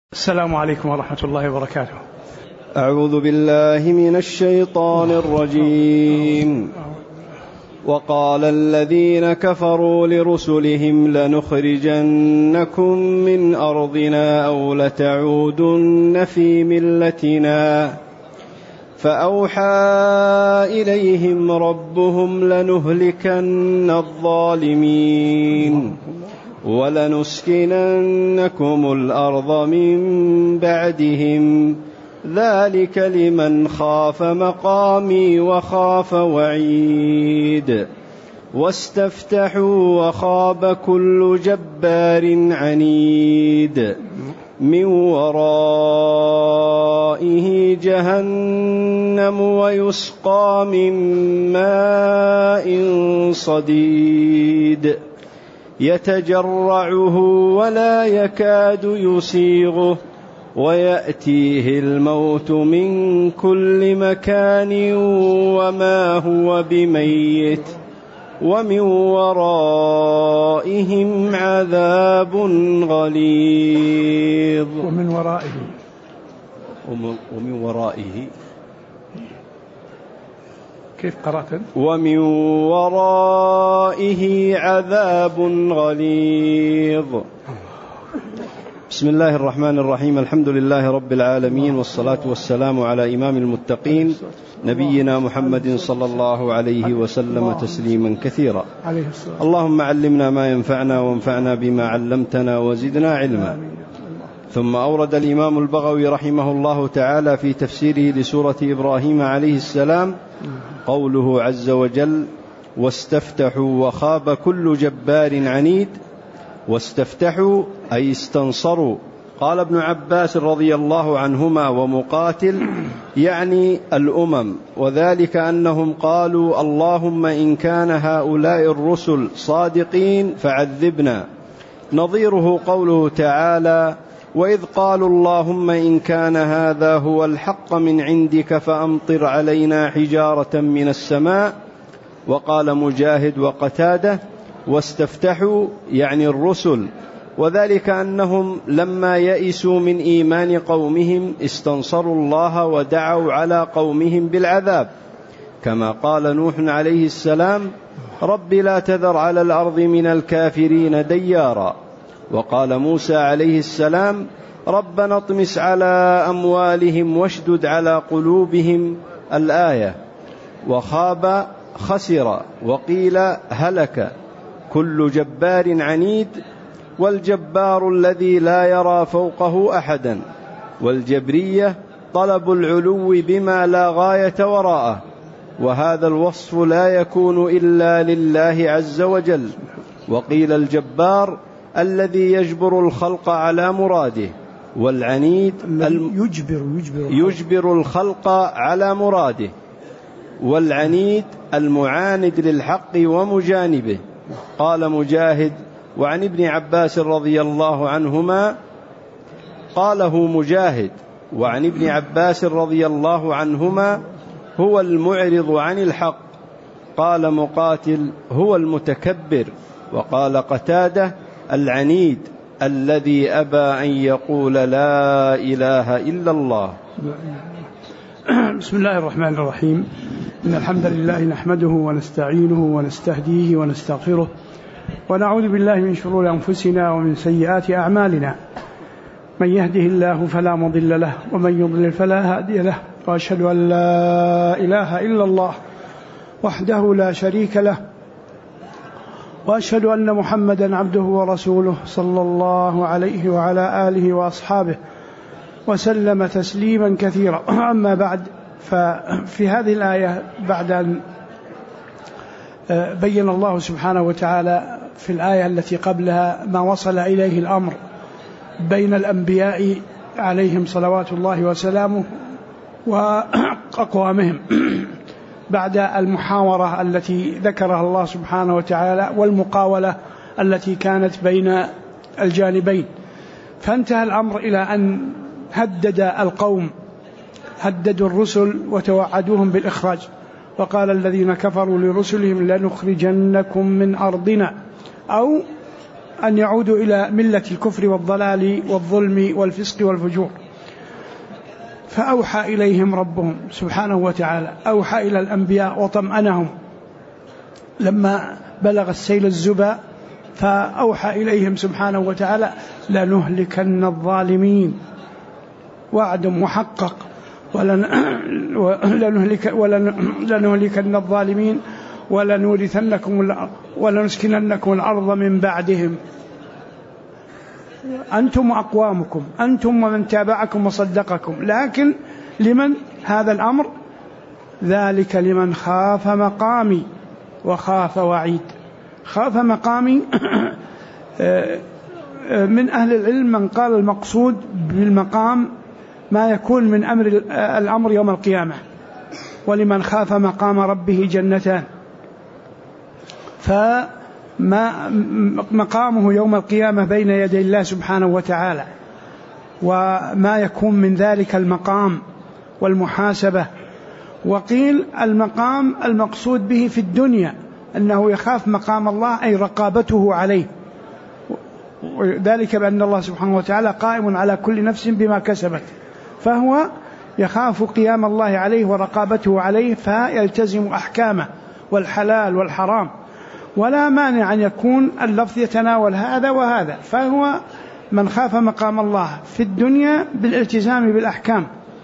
السلام عليكم ورحمة الله وبركاته. أعوذ بالله من الشيطان الرجيم. وقال الذين كفروا لرسلهم لنخرجنكم من أرضنا أو لتعودن في ملتنا فأوحى إليهم ربهم لنهلكن الظالمين ولنسكننكم الأرض من بعدهم ذلك لمن خاف مقامي وخاف وعيد واستفتحوا وخاب كل جبار عنيد من ورائه جهنم ويسقى من ماء صديد يتجرعه ولا يكاد يسيغه ويأتيه الموت من كل مكان وما هو بميت ومن ورائهم عذاب غليظ. ومن ورائه كيف قرأت؟ ومن ورائه عذاب غليظ. بسم الله الرحمن الرحيم. الحمد لله رب العالمين، والصلاة والسلام على إمام المتقين نبينا محمد صلى الله عليه وسلم تسليما كثيرا. اللهم علمنا ما ينفعنا وانفعنا بما علمتنا وزدنا علما. ثم أورد الإمام البغوي رحمه الله تعالى في تفسيره لسورة إبراهيم عليه السلام قوله عز وجل: واستفتحوا وخاب كل جبار عنيد. واستفتحوا أي استنصروا. قال ابن عباس رضي الله عنهما ومقاتل يعني الأمم، وذلك أنهم قالوا: اللهم إن كان هؤلاء الرسل صادقين فعذبنا. نظيره قوله تعالى: وإذ قالوا اللهم إن كان هذا هو الحق من عندك فأمطر علينا حجارة من السماء. وقال مجاهد وقتادة: واستفتحوا يعني الرسل، وذلك أنهم لما يئسوا من إيمان قومهم استنصروا الله ودعوا على قومهم بالعذاب، كما قال نوح عليه السلام: رب لا تذر على الأرض من الكافرين ديارا. وقال موسى عليه السلام: ربنا اطمس على أموالهم واشدد على قلوبهم الآية. وخاب خسر، وقيل هلك كل جبار عنيد، والجبار الذي لا يرى فوقه أحدا، والجبرية طلب العلو بما لا غاية وراءه، وهذا الوصف لا يكون إلا لله عز وجل. وقيل الجبار الذي يجبر الخلق على مراده، والعنيد يجبر الخلق على مراده، والعنيد المعاند للحق ومجانبه. قال مجاهد وعن ابن عباس رضي الله عنهما، قاله مجاهد وعن ابن عباس رضي الله عنهما: هو المعرض عن الحق. قال مقاتل: هو المتكبر. وقال قتادة: العنيد الذي أبى أن يقول لا إله إلا الله. بسم الله الرحمن الرحيم. إن الحمد لله نحمده ونستعينه ونستهديه ونستغفره، ونعوذ بالله من شرور أنفسنا ومن سيئات أعمالنا. من يهده الله فلا مضل له، ومن يضلل فلا هادي له. وأشهد أن لا إله إلا الله وحده لا شريك له، وأشهد أن محمدا عبده ورسوله صلى الله عليه وعلى آله وأصحابه وسلم تسليما كثيرا. أما بعد، ففي هذه الآية بعد أن بين الله سبحانه وتعالى في الآية التي قبلها ما وصل إليه الأمر بين الأنبياء عليهم صلوات الله وسلامه وأقوامهم بعد المحاورة التي ذكرها الله سبحانه وتعالى والمقاولة التي كانت بين الجانبين، فانتهى الأمر إلى أن هدد القوم، هددوا الرسل وتوعدوهم بالإخراج. وقال الذين كفروا لرسلهم لنخرجنكم من أرضنا أو أن يعودوا إلى ملة الكفر والضلال والظلم والفسق والفجور. فأوحى إليهم ربهم سبحانه وتعالى، أوحى إلى الأنبياء وطمأنهم لما بلغ السيل الزبا، فأوحى إليهم سبحانه وتعالى لنهلكن الظالمين، وعد محقق، ولنهلكن الظالمين ولنسكننكم الأرض من بعدهم، أنتم وأقوامكم، أنتم ومن تابعكم وصدقكم. لكن لمن هذا الأمر؟ ذلك لمن خاف مقامي وخاف وعيد. خاف مقامي من أهل العلم من قال المقصود بالمقام ما يكون من الأمر يوم القيامة، ولمن خاف مقام ربه جنتان، فمقامه يوم القيامة بين يدي الله سبحانه وتعالى، وما يكون من ذلك المقام والمحاسبة. وقيل المقام المقصود به في الدنيا أنه يخاف مقام الله، أي رقابته عليه، وذلك بأن الله سبحانه وتعالى قائم على كل نفس بما كسبت، فهو يخاف قيام الله عليه ورقابته عليه، فيلتزم أحكامه والحلال والحرام، ولا مانع أن يكون اللفظ يتناول هذا وهذا. فهو من خاف مقام الله في الدنيا بالالتزام بالأحكام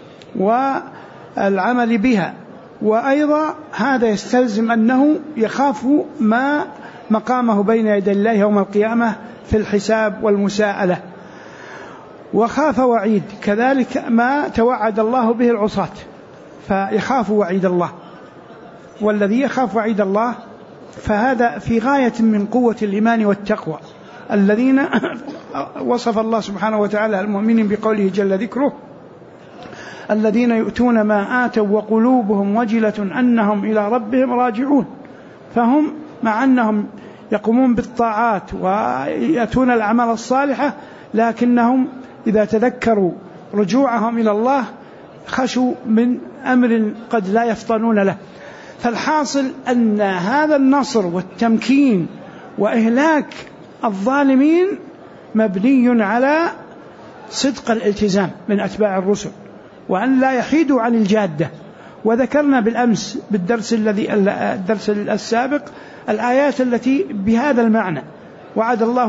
والعمل بها، وأيضا هذا يستلزم أنه يخاف ما مقامه بين يدي الله يوم القيامة في الحساب والمساءلة. وخاف وعيد كذلك ما توعد الله به العصاة، فيخاف وعيد الله، والذي يخاف وعيد الله فهذا في غاية من قوة الإيمان والتقوى، الذين وصف الله سبحانه وتعالى المؤمنين بقوله جل ذكره: الذين يؤتون ما آتوا وقلوبهم وجلة أنهم إلى ربهم راجعون. فهم مع أنهم يقومون بالطاعات ويأتون الأعمال الصالحة، لكنهم إذا تذكروا رجوعهم إلى الله خشوا من أمر قد لا يفطنون له. فالحاصل أن هذا النصر والتمكين وإهلاك الظالمين مبني على صدق الالتزام من أتباع الرسل، وأن لا يحيدوا عن الجادة. وذكرنا بالأمس بالدرس السابق الآيات التي بهذا المعنى: وعد الله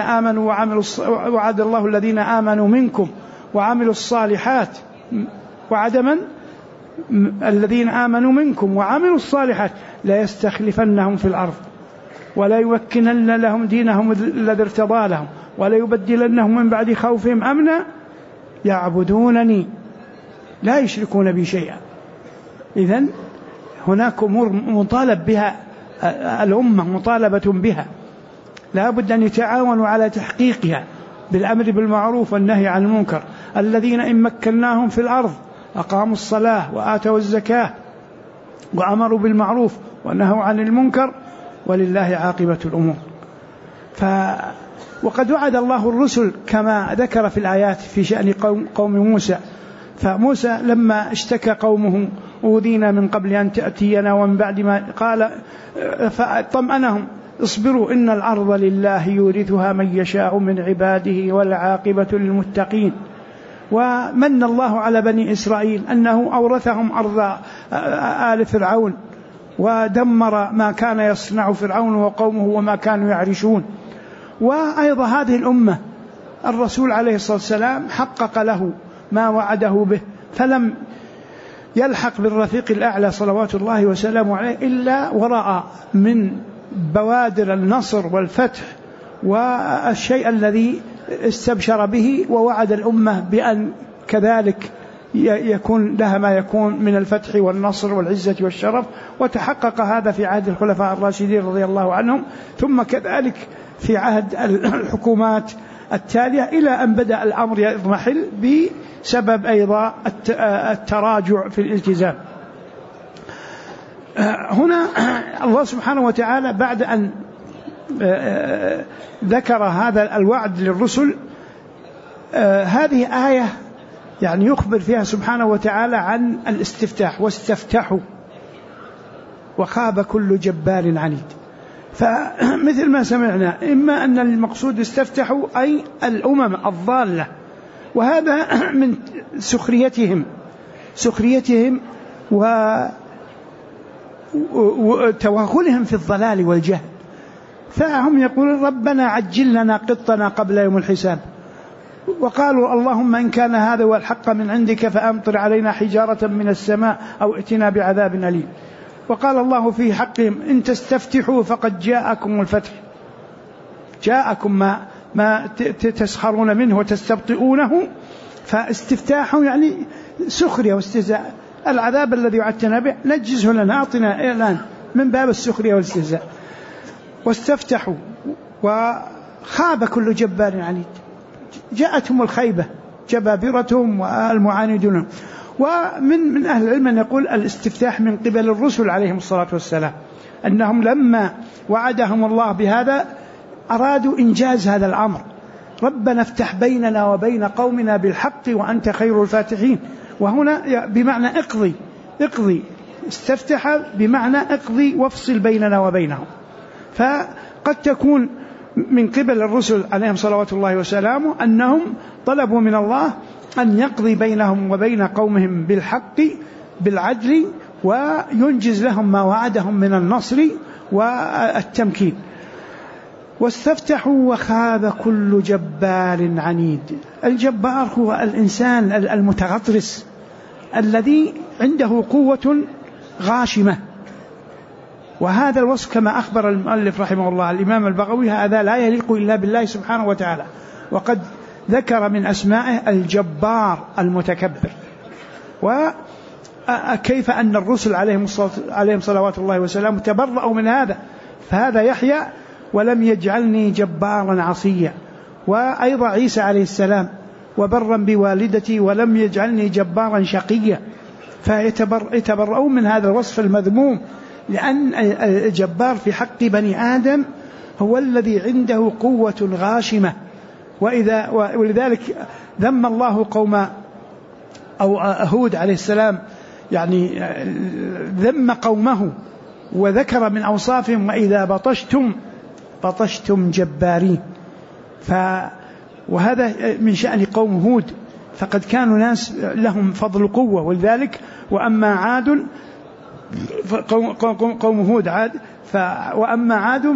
الذين آمنوا منكم وعملوا الصالحات، وعد من؟ الذين آمنوا منكم وعملوا الصالحات لا يستخلفنهم في الأرض ولا يمكنن لهم دينهم الذي ارتضى لهم ولا يبدلنهم من بعد خوفهم أمنا يعبدونني لا يشركون بي شيئا. إذن هناك أمور مطالب بها الأمة، مطالبة بها، لا بد أن يتعاونوا على تحقيقها بالأمر بالمعروف والنهي عن المنكر. الذين إن مكناهم في الأرض أقاموا الصلاة وآتوا الزكاة وأمروا بالمعروف ونهوا عن المنكر ولله عاقبة الأمور. وقد وعد الله الرسل كما ذكر في الآيات في شأن قوم موسى. فموسى لما اشتكى قومه: أوذينا من قبل أن تأتينا ومن بعد ما قال، فطمأنهم: اصبروا إن الأرض لله يورثها من يشاء من عباده والعاقبة للمتقين. ومن الله على بني إسرائيل أنه أورثهم أرض آل فرعون، ودمر ما كان يصنع فرعون وقومه وما كانوا يعرشون. وأيضا هذه الأمة الرسول عليه الصلاة والسلام حقق له ما وعده به، فلم يلحق بالرفيق الأعلى صلوات الله وسلامه عليه إلا ورأى من بوادر النصر والفتح والشيء الذي استبشر به، ووعد الأمة بأن كذلك يكون لها ما يكون من الفتح والنصر والعزة والشرف. وتحقق هذا في عهد الخلفاء الراشدين رضي الله عنهم، ثم كذلك في عهد الحكومات التالية، إلى أن بدأ الأمر يضمحل بسبب أيضا التراجع في الالتزام. هنا الله سبحانه وتعالى بعد أن ذكر هذا الوعد للرسل، هذه آية يعني يخبر فيها سبحانه وتعالى عن الاستفتاح: واستفتحوا وخاب كل جبار عنيد. فمثل ما سمعنا إما أن المقصود استفتحوا أي الأمم الضالة، وهذا من سخريتهم وتوغلهم في الضلال والجهل. فهم يقولون ربنا عجل لنا قطنا قبل يوم الحساب، وقالوا اللهم إن كان هذا هو الحق من عندك فأمطر علينا حجارة من السماء أو ائتنا بعذاب أليم. وقال الله في حقهم إن تستفتحوا فقد جاءكم الفتح، جاءكم ما تسخرون منه وتستبطئونه، فاستفتاح يعني سخرية واستهزاء. العذاب الذي وعدتنا به نجزه لنا، أعطنا الآن، من باب السخرية والاستهزاء. واستفتحوا وخاب كل جبار عنيد، جاءتهم الخيبة، جبابرتهم والمعاندون. ومن أهل العلم أن يقول الاستفتاح من قبل الرسل عليهم الصلاة والسلام، أنهم لما وعدهم الله بهذا أرادوا إنجاز هذا الأمر، ربنا افتح بيننا وبين قومنا بالحق وأنت خير الفاتحين. وهنا بمعنى اقضي، استفتح بمعنى اقضي وافصل بيننا وبينهم. فقد تكون من قبل الرسل عليهم صلوات الله وسلامه أنهم طلبوا من الله أن يقضي بينهم وبين قومهم بالحق بالعدل، وينجز لهم ما وعدهم من النصر والتمكين. واستفتحوا وخاب كل جبار عنيد. الجبار هو الإنسان المتغطرس الذي عنده قوة غاشمة، وهذا الوصف كما أخبر المؤلف رحمه الله الإمام البغوي هذا لا يليق إلا بالله سبحانه وتعالى، وقد ذكر من أسمائه الجبار المتكبر. وكيف أن الرسل عليهم صلوات الله وسلامه تبرأوا من هذا، فهذا يحيى ولم يجعلني جبارا عصيا، وأيضا عيسى عليه السلام وبرا بوالدتي ولم يجعلني جبارا شقيا. فيتبرؤون من هذا الوصف المذموم، لأن الجبار في حق بني آدم هو الذي عنده قوة غاشمة. ولذلك ذم الله قوم أو هود عليه السلام، يعني ذم قومه وذكر من أوصافهم وإذا بطشتم جبارين. وهذا من شأن قوم هود، فقد كانوا ناس لهم فضل قوة. ولذلك وأما عاد قوم هود عاد، وأما عاد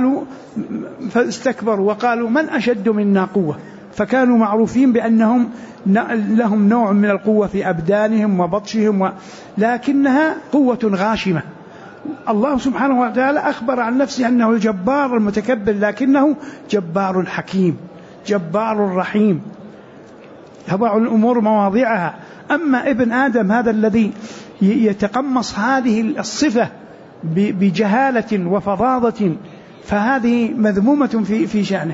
فاستكبروا وقالوا من أشد منا قوة، فكانوا معروفين بأنهم لهم نوع من القوة في أبدانهم وبطشهم، لكنها قوة غاشمة. الله سبحانه وتعالى أخبر عن نفسه أنه الجبار المتكبر، لكنه جبار حكيم جبار رحيم، يضع الأمور مواضعها. أما ابن آدم هذا الذي يتقمص هذه الصفة بجهالة وفظاظة، فهذه مذمومة في شأنه.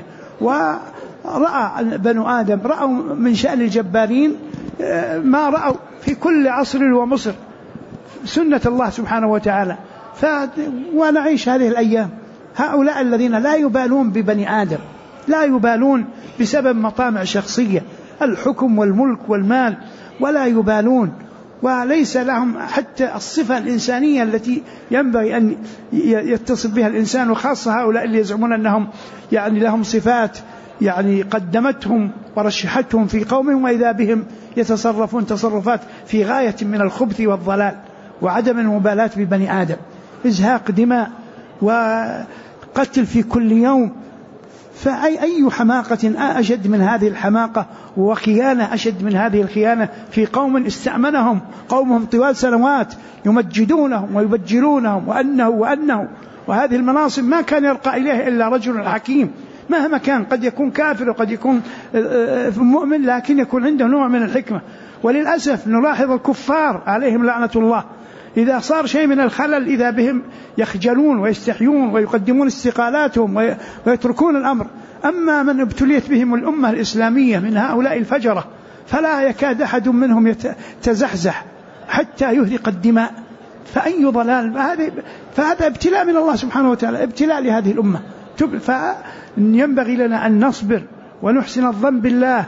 ورأى بنو آدم رأوا من شأن الجبارين ما رأوا في كل عصر ومصر، سنة الله سبحانه وتعالى. ونعيش هذه الأيام، هؤلاء الذين لا يبالون ببني آدم، لا يبالون بسبب مطامع شخصية، الحكم والملك والمال، ولا يبالون، وليس لهم حتى الصفة الإنسانية التي ينبغي أن يتصف بها الإنسان. وخاصة هؤلاء اللي يزعمون أنهم يعني لهم صفات يعني قدمتهم ورشحتهم في قومهم، وإذا بهم يتصرفون تصرفات في غاية من الخبث والضلال وعدم المبالاة ببني آدم، إزهاق دماء وقتل في كل يوم. فأي حماقة أشد من هذه الحماقة، وخيانة أشد من هذه الخيانة في قوم استأمنهم قومهم طوال سنوات يمجدونهم ويبجلونهم وأنه وهذه المناصب ما كان يرقى إليه إلا رجل حكيم مهما كان، قد يكون كافر وقد يكون مؤمن، لكن يكون عنده نوع من الحكمة. وللأسف نلاحظ الكفار عليهم لعنة الله إذا صار شيء من الخلل إذا بهم يخجلون ويستحيون ويقدمون استقالاتهم ويتركون الأمر. أما من ابتليت بهم الأمة الإسلامية من هؤلاء الفجرة فلا يكاد أحد منهم يتزحزح حتى يهرق الدماء. فأي ضلال، فهذا ابتلاء من الله سبحانه وتعالى، ابتلاء لهذه الأمة. فينبغي لنا أن نصبر ونحسن الظن بالله،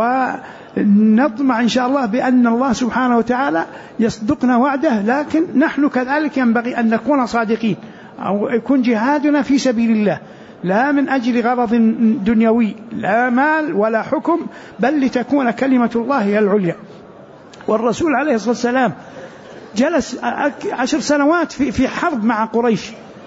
ونطمع إن شاء الله بأن الله سبحانه وتعالى يصدقنا وعده، لكن نحن كذلك ينبغي أن نكون صادقين. أو يكون جهادنا في سبيل الله، لا من أجل غرض دنيوي، لا مال ولا حكم، بل لتكون كلمة الله هي العليا. والرسول عليه الصلاة والسلام جلس 10 سنوات في حرب مع قريش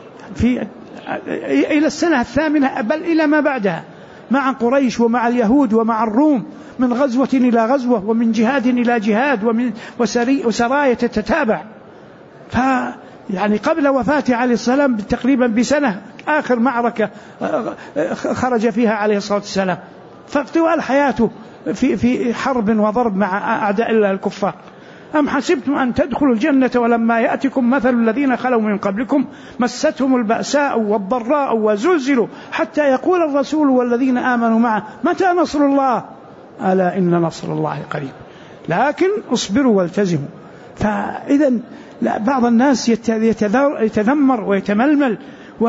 إلى السنة 8 بل إلى ما بعدها، مع قريش ومع اليهود ومع الروم، من غزوة إلى غزوة، ومن جهاد إلى جهاد، وسرايا تتتابع. يعني قبل وفاته عليه السلام تقريبا بسنة آخر معركة خرج فيها عليه الصلاة والسلام، فطوال حياته في حرب وضرب مع أعداء الله الكفار. أم حسبتم أن تدخلوا الجنة ولما يأتكم مثل الذين خلوا من قبلكم مستهم البأساء والضراء وزلزلوا حتى يقول الرسول والذين آمنوا معه متى نصر الله ألا إن نصر الله قريب. لكن اصبروا والتزموا. فإذا بعض الناس يتذمر ويتململ،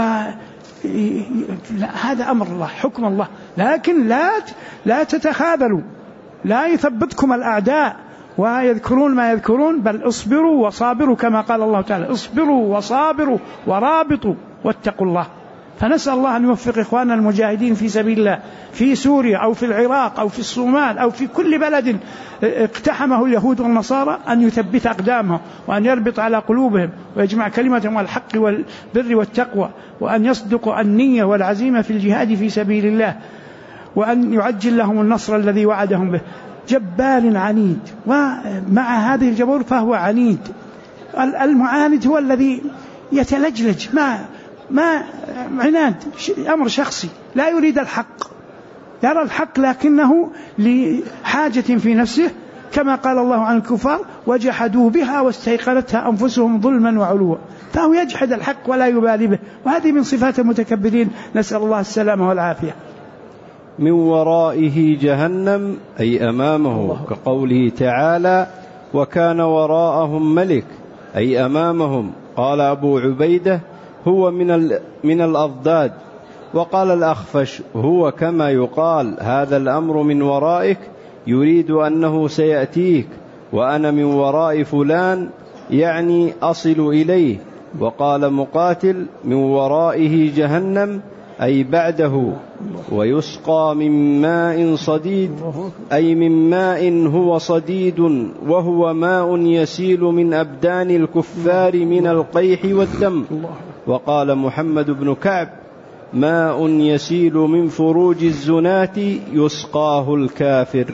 هذا أمر الله، حكم الله، لكن لا تتخاذلوا، لا يثبتكم الأعداء ويذكرون ما يذكرون، بل اصبروا وصابروا كما قال الله تعالى اصبروا وصابروا ورابطوا واتقوا الله. فنسأل الله أن يوفق إخواننا المجاهدين في سبيل الله في سوريا أو في العراق أو في الصومال أو في كل بلد اقتحمه اليهود والنصارى، أن يثبت أقدامهم وأن يربط على قلوبهم ويجمع كلمتهم على الحق والبر والتقوى، وأن يصدقوا النية والعزيمة في الجهاد في سبيل الله، وأن يعجل لهم النصر الذي وعدهم به. جبار عنيد، ومع هذه الجبور فهو عنيد. المعاند هو الذي يتلجلج، ما عناد، أمر شخصي، لا يريد الحق، يرى الحق لكنه لحاجة في نفسه، كما قال الله عن الكفار وجحدوا بها واستيقنتها أنفسهم ظلما وعلوا، فهو يجحد الحق ولا يبالي به، وهذه من صفات المتكبرين، نسأل الله السلامة والعافية. من ورائه جهنم أي أمامه، كقوله تعالى وكان وراءهم ملك أي أمامهم. قال أبو عبيدة هو من الأضداد. وقال الأخفش هو كما يقال هذا الأمر من ورائك، يريد أنه سيأتيك، وأنا من وراء فلان يعني أصل إليه. وقال مقاتل من ورائه جهنم أي بعده. ويسقى من ماء صديد أي من ماء هو صديد، وهو ماء يسيل من أبدان الكفار من القيح والدم. وقال محمد بن كعب ماء يسيل من فروج الزنات يسقاه الكافر.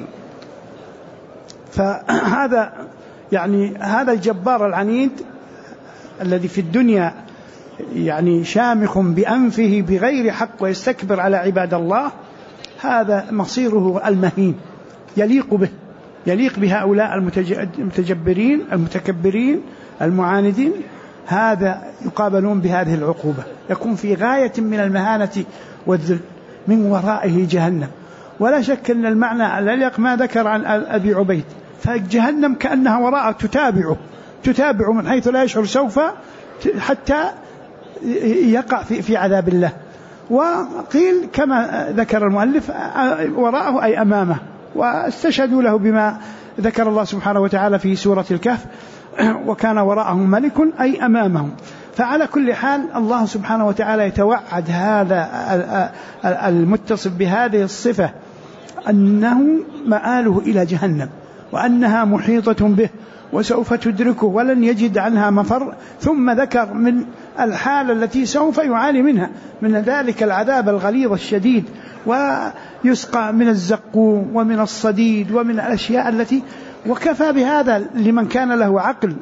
فهذا يعني هذا الجبار العنيد الذي في الدنيا يعني شامخ بأنفه بغير حق ويستكبر على عباد الله، هذا مصيره المهين، يليق بهؤلاء المتجبرين المتكبرين المعاندين. هذا يقابلون بهذه العقوبة، يكون في غاية من المهانة والذل. من ورائه جهنم، ولا شك أن المعنى الأليق ما ذكر عن أبي عبيد، فجهنم كأنها وراءه تتابع من حيث لا يشعر، سوف حتى يقع في عذاب الله. وقيل كما ذكر المؤلف وراءه أي أمامه، واستشهدوا له بما ذكر الله سبحانه وتعالى في سورة الكهف وكان وراءهم ملك أي أمامهم. فعلى كل حال الله سبحانه وتعالى يتوعد هذا المتصف بهذه الصفة أنه مآله إلى جهنم، وأنها محيطة به وسوف تدركه ولن يجد عنها مفر. ثم ذكر من الحالة التي سوف يعاني منها من ذلك العذاب الغليظ الشديد، ويسقى من الزقوم ومن الصديد ومن الأشياء التي، وكفى بهذا لمن كان له عقل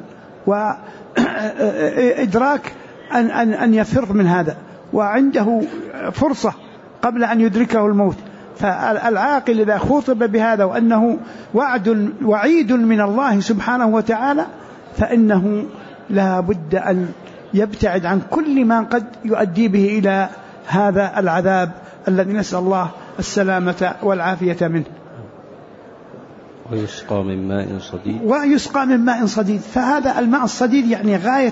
وإدراك أن يفر من هذا، وعنده فرصة قبل أن يدركه الموت. فالعاقل إذا خاطب بهذا وأنه وعيد من الله سبحانه وتعالى، فإنه لا بد أن يبتعد عن كل ما قد يؤدي به إلى هذا العذاب الذي نسأل الله السلامة والعافية منه. ويسقى من ماء صديد. فهذا الماء الصديد يعني غاية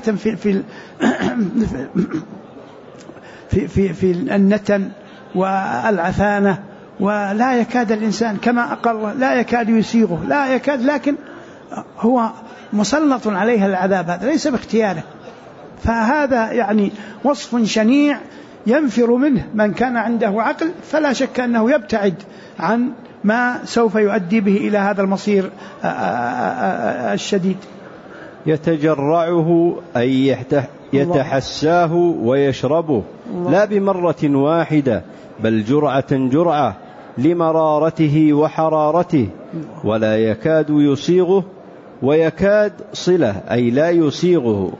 في النتن والعفانة، ولا يكاد الإنسان كما أقر لا يكاد يسيغه، لا يكاد، لكن هو مسلط عليها العذاب، هذا ليس باختياره. فهذا يعني وصف شنيع ينفر منه من كان عنده عقل، فلا شك أنه يبتعد عن ما سوف يؤدي به إلى هذا المصير الشديد. يتجرعه أي يتحساه ويشربه، لا بمرة واحدة بل جرعة جرعة لمرارته وحرارته، ولا يكاد يصيغه. ويكاد صلة أي لا يصيغه،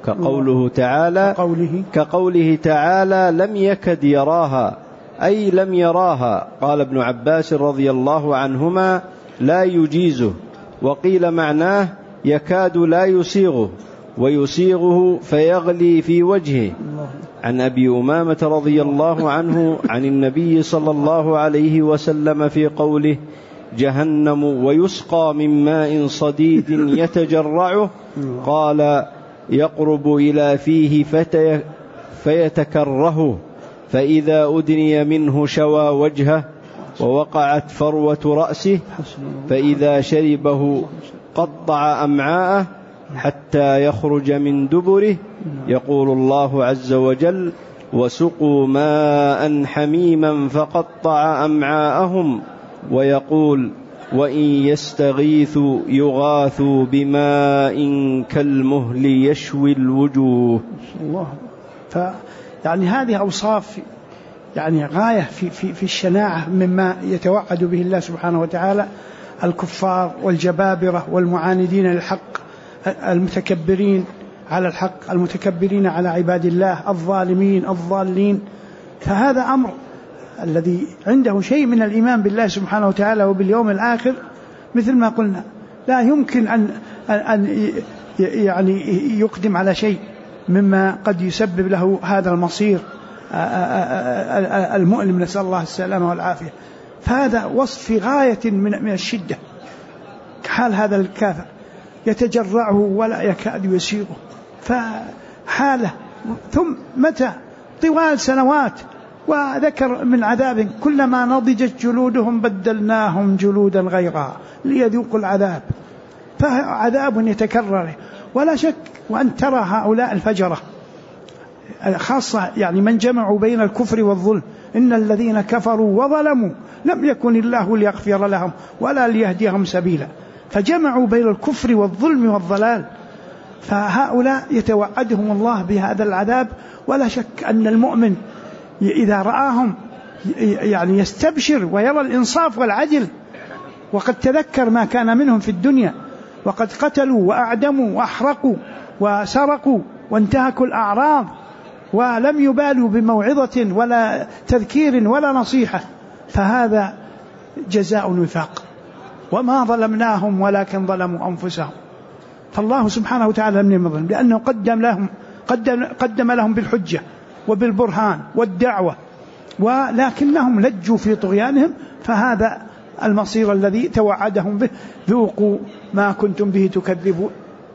كقوله تعالى لم يكد يراها أي لم يراها. قال ابن عباس رضي الله عنهما لا يجيزه، وقيل معناه يكاد لا يصيغه ويصيغه فيغلي في وجهه. عن أبي أمامة رضي الله عنه عن النبي صلى الله عليه وسلم في قوله جهنم ويسقى من ماء صديد يتجرعه، قال يقرب إلى فيه فيتكرهه، فإذا أدني منه شوى وجهه ووقعت فروة رأسه، فإذا شربه قطع أمعاءه حتى يخرج من دبره. يقول الله عز وجل وسقوا ماء حميما فقطع أمعاءهم، ويقول وإن يستغيثوا يغاثوا بماء كالمهل يشوي الوجوه. يعني هذه أوصاف يعني غاية في الشناعة مما يتوعد به الله سبحانه وتعالى الكفار والجبابرة والمعاندين للحق، المتكبرين على الحق، المتكبرين على عباد الله، الظالمين الضالين. فهذا أمر الذي عنده شيء من الإيمان بالله سبحانه وتعالى وباليوم الآخر، مثل ما قلنا لا يمكن أن يعني يقدم على شيء مما قد يسبب له هذا المصير المؤلم، نسأل الله السلامة والعافية. فهذا وصف في غاية من الشدة، حال هذا الكافر يتجرعه ولا يكاد يسيغه، فحاله ثم متى طوال سنوات. وذكر من عذاب كلما نضجت جلودهم بدلناهم جلودا غيرها ليذوقوا العذاب، فعذاب يتكرر. ولا شك وأن ترى هؤلاء الفجرة خاصة يعني من جمعوا بين الكفر والظلم، إن الذين كفروا وظلموا لم يكن الله ليغفر لهم ولا ليهديهم سبيلا، فجمعوا بين الكفر والظلم والضلال. فهؤلاء يتوعدهم الله بهذا العذاب. ولا شك أن المؤمن إذا رآهم يعني يستبشر ويرى الإنصاف والعدل، وقد تذكر ما كان منهم في الدنيا، وقد قتلوا وأعدموا وأحرقوا وسرقوا وانتهكوا الأعراض، ولم يبالوا بموعظة ولا تذكير ولا نصيحة، فهذا جزاء الوفاق. وما ظلمناهم ولكن ظلموا أنفسهم. فالله سبحانه وتعالى لم يظلم، لأنه قدم لهم بالحجة وبالبرهان والدعوة، ولكنهم لجوا في طغيانهم، فهذا المصير الذي توعدهم به، ذوقوا ما كنتم به تكذبون.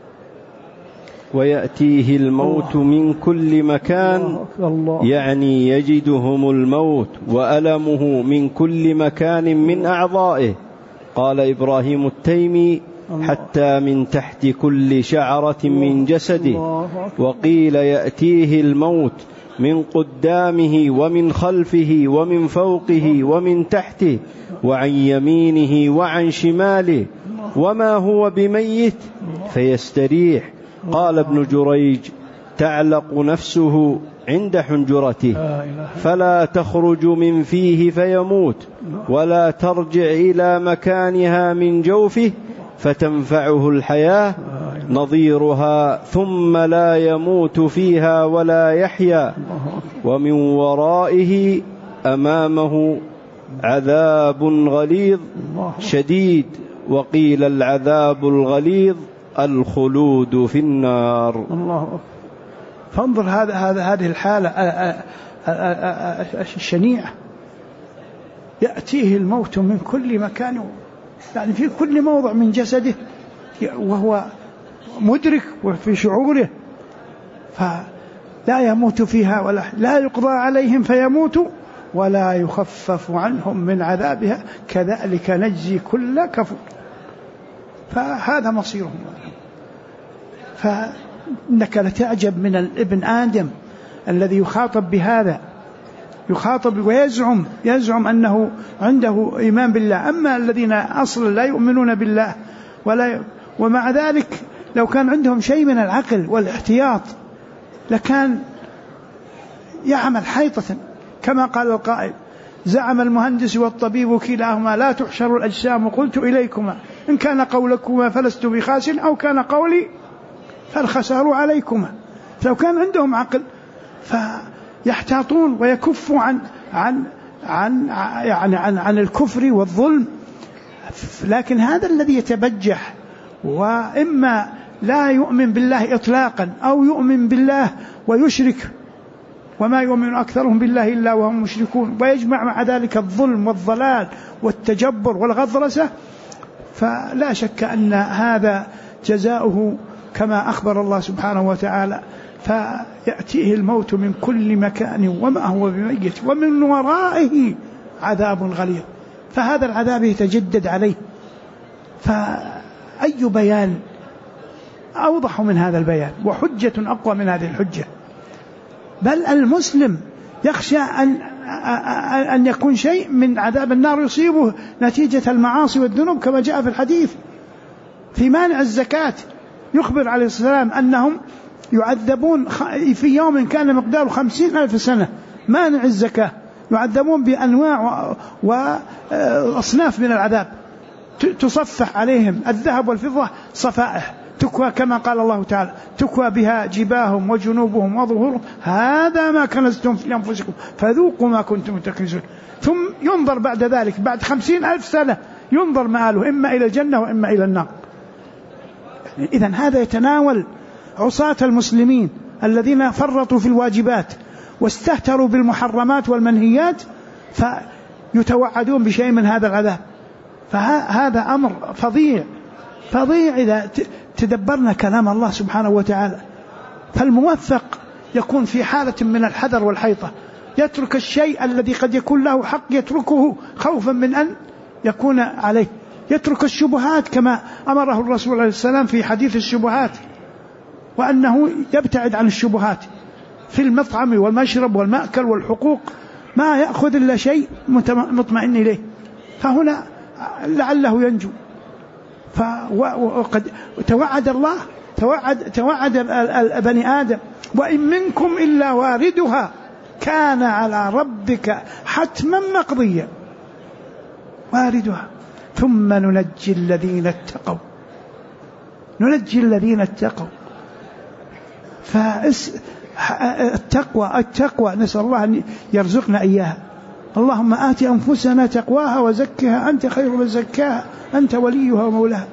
ويأتيه الموت من كل مكان، يعني يجدهم الموت وألمه من كل مكان من أعضائه. قال إبراهيم التيمي حتى من تحت كل شعرة من جسده. وقيل يأتيه الموت من قدامه ومن خلفه ومن فوقه ومن تحته وعن يمينه وعن شماله، وما هو بميت فيستريح. قال ابن جريج تعلق نفسه عند حنجرته فلا تخرج من فيه فيموت، ولا ترجع إلى مكانها من جوفه فتنفعه الحياة نظيرها، ثم لا يموت فيها ولا يحيا. ومن ورائه أمامه عذاب غليظ شديد. وقيل العذاب الغليظ الخلود في النار. الله. فانظر هذه الحالة الشنيعة، يأتيه الموت من كل مكان، يعني في كل موضع من جسده، وهو مدرك وفي شعوره، فلا يموت فيها ولا لا يقضى عليهم فيموتوا ولا يخفف عنهم من عذابها كذلك نجزي كل كفور. فهذا مصيرهم. إنك لتعجب من ابن آدم الذي يخاطب بهذا، يخاطب ويزعم أنه عنده إيمان بالله، أما الذين أصلا لا يؤمنون بالله ومع ذلك لو كان عندهم شيء من العقل والاحتياط لكان يعمل حيطة، كما قال القائل: زعم المهندس والطبيب كلاهما لا تحشر الأجسام قلت إليكما إن كان قولكما فلست بخاسر أو كان قولي فالخسار عليكما. فلو كان عندهم عقل فيحتاطون ويكفوا عن الكفر والظلم. لكن هذا الذي يتبجح وإما لا يؤمن بالله إطلاقا أو يؤمن بالله ويشرك، وما يؤمن أكثرهم بالله إلا وهم مشركون، ويجمع مع ذلك الظلم والضلال والتجبر والغطرسة، فلا شك أن هذا جزاؤه كما أخبر الله سبحانه وتعالى: فيأتيه الموت من كل مكان وما هو بميت ومن ورائه عذاب غليظ. فهذا العذاب يتجدد عليه، فأي بيان أوضح من هذا البيان وحجة أقوى من هذه الحجة؟ بل المسلم يخشى أن يكون شيء من عذاب النار يصيبه نتيجة المعاصي والذنوب، كما جاء في الحديث في مانع الزكاة، يخبر عليه السلام أنهم يعذبون في يوم كان مقداره 50,000 سنة، مانع الزكاة، يعذبون بأنواع وأصناف من العذاب، تصفح عليهم الذهب والفضة صفائح تكوى، كما قال الله تعالى: تكوى بها جباههم وجنوبهم وظهورهم هذا ما كنزتم في أنفسكم فذوقوا ما كنتم تكنزون. ثم ينظر بعد ذلك بعد 50,000 سنة ينظر مآله إما إلى الجنة وإما إلى النار. إذن هذا يتناول عصاة المسلمين الذين فرطوا في الواجبات واستهتروا بالمحرمات والمنهيات، فيتوعدون بشيء من هذا العذاب. فهذا أمر فظيع إذا تدبرنا كلام الله سبحانه وتعالى. فالموفق يكون في حالة من الحذر والحيطة، يترك الشيء الذي قد يكون له حق يتركه خوفا من أن يكون عليه، يترك الشبهات كما أمره الرسول عليه السلام في حديث الشبهات، وأنه يبتعد عن الشبهات في المطعم والمشرب والمأكل والحقوق، ما يأخذ إلا شيء مطمئن إليه، فهنا لعله ينجو. وقد توعد الله توعد بني آدم: وإن منكم إلا واردها كان على ربك حتما مقضيا. واردها ثم ننجي الذين اتقوا. التقوى نسأل الله أن يرزقنا إياها. اللهم آت أنفسنا تقواها وزكها أنت خير من زكاها أنت وليها ومولاها.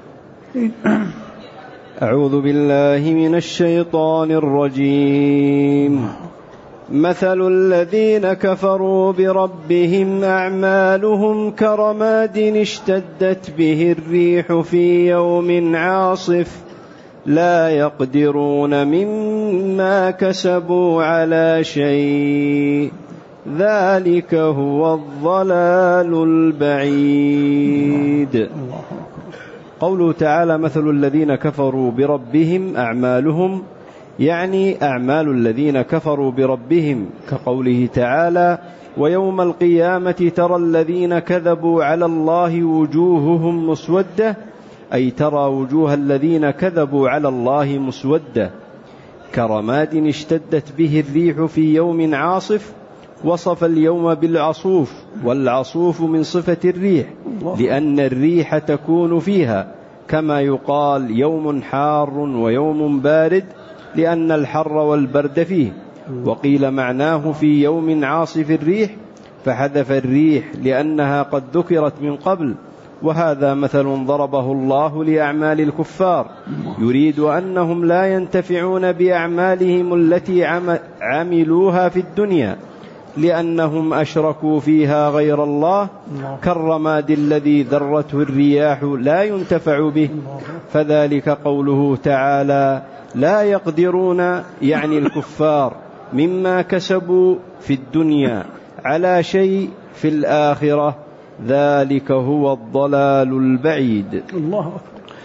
أعوذ بالله من الشيطان الرجيم. مثل الذين كفروا بربهم أعمالهم كرماد اشتدت به الريح في يوم عاصف لا يقدرون مما كسبوا على شيء ذلك هو الضلال البعيد. قوله تعالى: مثل الذين كفروا بربهم أعمالهم، يعني أعمال الذين كفروا بربهم، كقوله تعالى: ويوم القيامة ترى الذين كذبوا على الله وجوههم مسودة، أي ترى وجوه الذين كذبوا على الله مسودة. كرماد اشتدت به الريح في يوم عاصف، وصف اليوم بالعصوف، والعصوف من صفة الريح لأن الريح تكون فيها، كما يقال يوم حار ويوم بارد لأن الحر والبرد فيه. وقيل معناه في يوم عاصف الريح، فحذف الريح لأنها قد ذكرت من قبل. وهذا مثل ضربه الله لأعمال الكفار، يريد أنهم لا ينتفعون بأعمالهم التي عملوها في الدنيا لأنهم أشركوا فيها غير الله، كالرماد الذي ذرته الرياح لا ينتفع به. فذلك قوله تعالى: لا يقدرون، يعني الكفار، مما كسبوا في الدنيا على شيء في الآخرة، ذلك هو الضلال البعيد. الله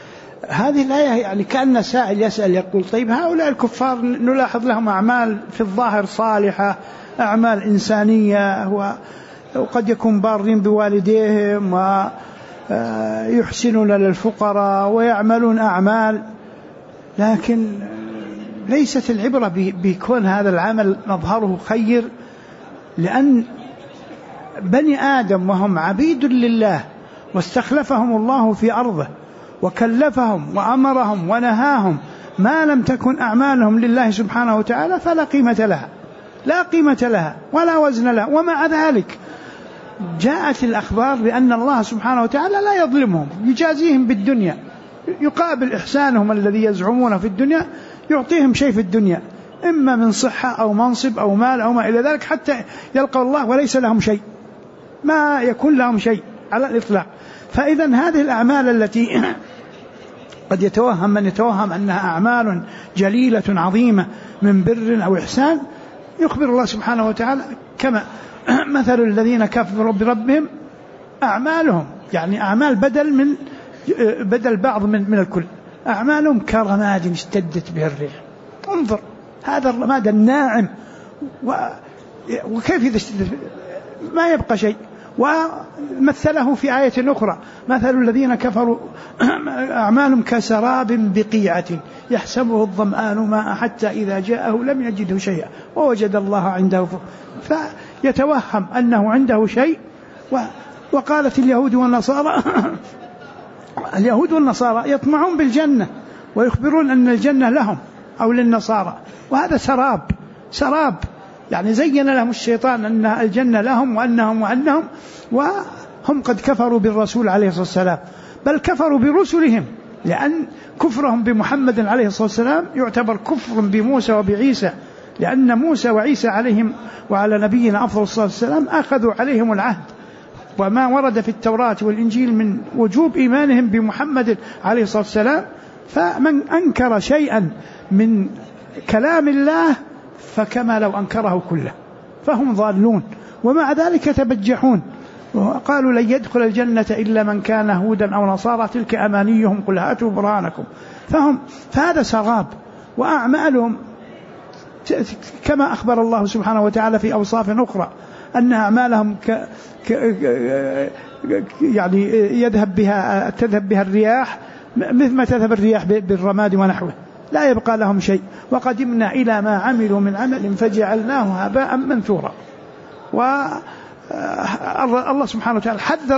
هذه الآية يعني كأن سائل يسأل يقول طيب هؤلاء الكفار نلاحظ لهم أعمال في الظاهر صالحة، أعمال إنسانية، وقد يكون بارين بوالديهم ويحسنون للفقراء ويعملون أعمال، لكن ليست العبرة بكون هذا العمل مظهره خير، لأن بني آدم وهم عبيد لله واستخلفهم الله في أرضه وكلفهم وأمرهم ونهاهم ما لم تكن أعمالهم لله سبحانه وتعالى فلا قيمة لها، لا قيمة لها ولا وزن لها. ومع ذلك جاءت الأخبار بأن الله سبحانه وتعالى لا يظلمهم، يجازيهم بالدنيا، يقابل إحسانهم الذي يزعمون في الدنيا، يعطيهم شيء في الدنيا إما من صحة أو منصب أو مال أو ما إلى ذلك، حتى يلقوا الله وليس لهم شيء، ما يكون لهم شيء على الإطلاق. فإذا هذه الأعمال التي قد يتوهم من يتوهم أنها أعمال جليلة عظيمة من بر أو إحسان، يخبر الله سبحانه وتعالى كما مثل الذين كفروا بربهم أعمالهم، يعني أعمال بدل بعض من الكل، أعمالهم كرماد اشتدت به الريح. انظر هذا الرماد الناعم وكيف إذا اشتدت ما يبقى شيء. ومثله في آية أخرى مثل الذين كفروا أعمالهم كسراب بقيعة يحسبه الظمآن ماء حتى إذا جاءه لم يجده شيئا ووجد الله عنده، فيتوهم أنه عنده شيء. وقالت اليهود والنصارى يطمعون بالجنة ويخبرون أن الجنة لهم أو للنصارى، وهذا سراب يعني زين لهم الشيطان أن الجنة لهم وأنهم وهم قد كفروا بالرسول عليه الصلاة والسلام، بل كفروا برسلهم، لأن كفرهم بمحمد عليه الصلاة والسلام يعتبر كفر بموسى وبعيسى، لأن موسى وعيسى عليهم وعلى نبينا أفضل الصلاة والسلام أخذوا عليهم العهد، وما ورد في التوراة والإنجيل من وجوب إيمانهم بمحمد عليه الصلاة والسلام. فمن أنكر شيئا من كلام الله فكما لو أنكره كله، فهم ضالون، ومع ذلك تبجحون وقالوا لن يدخل الجنة إلا من كان هودا أو نصارى تلك أمانيهم قل هاتوا برهانكم. فهذا سراب، وأعمالهم كما أخبر الله سبحانه وتعالى في أوصاف أخرى أن أعمالهم يعني تذهب بها الرياح مثل ما تذهب الرياح بالرماد ونحوه، لا يبقى لهم شيء. وقدمنا إلى ما عملوا من عمل فجعلناه هباء منثورا. والله سبحانه وتعالى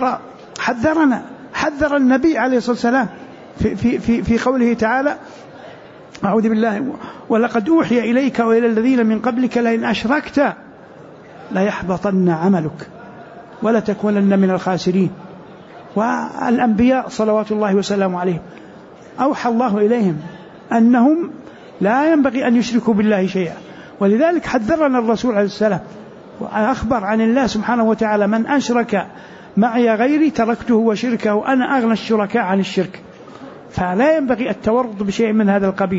حذر النبي عليه الصلاة والسلام في قوله تعالى أعوذ بالله ولقد أوحي إليك وإلى الذين من قبلك لئن أشركت ليحبطن عملك ولتكونن من الخاسرين. والأنبياء صلوات الله وسلامه عليهم أوحى الله إليهم أنهم لا ينبغي أن يشركوا بالله شيئا، ولذلك حذرنا الرسول عليه السلام وأخبر عن الله سبحانه وتعالى من أشرك معي غيري تركته وشركه أنا أغنى الشركاء عن الشرك. فلا ينبغي التورط بشيء من هذا القبيل.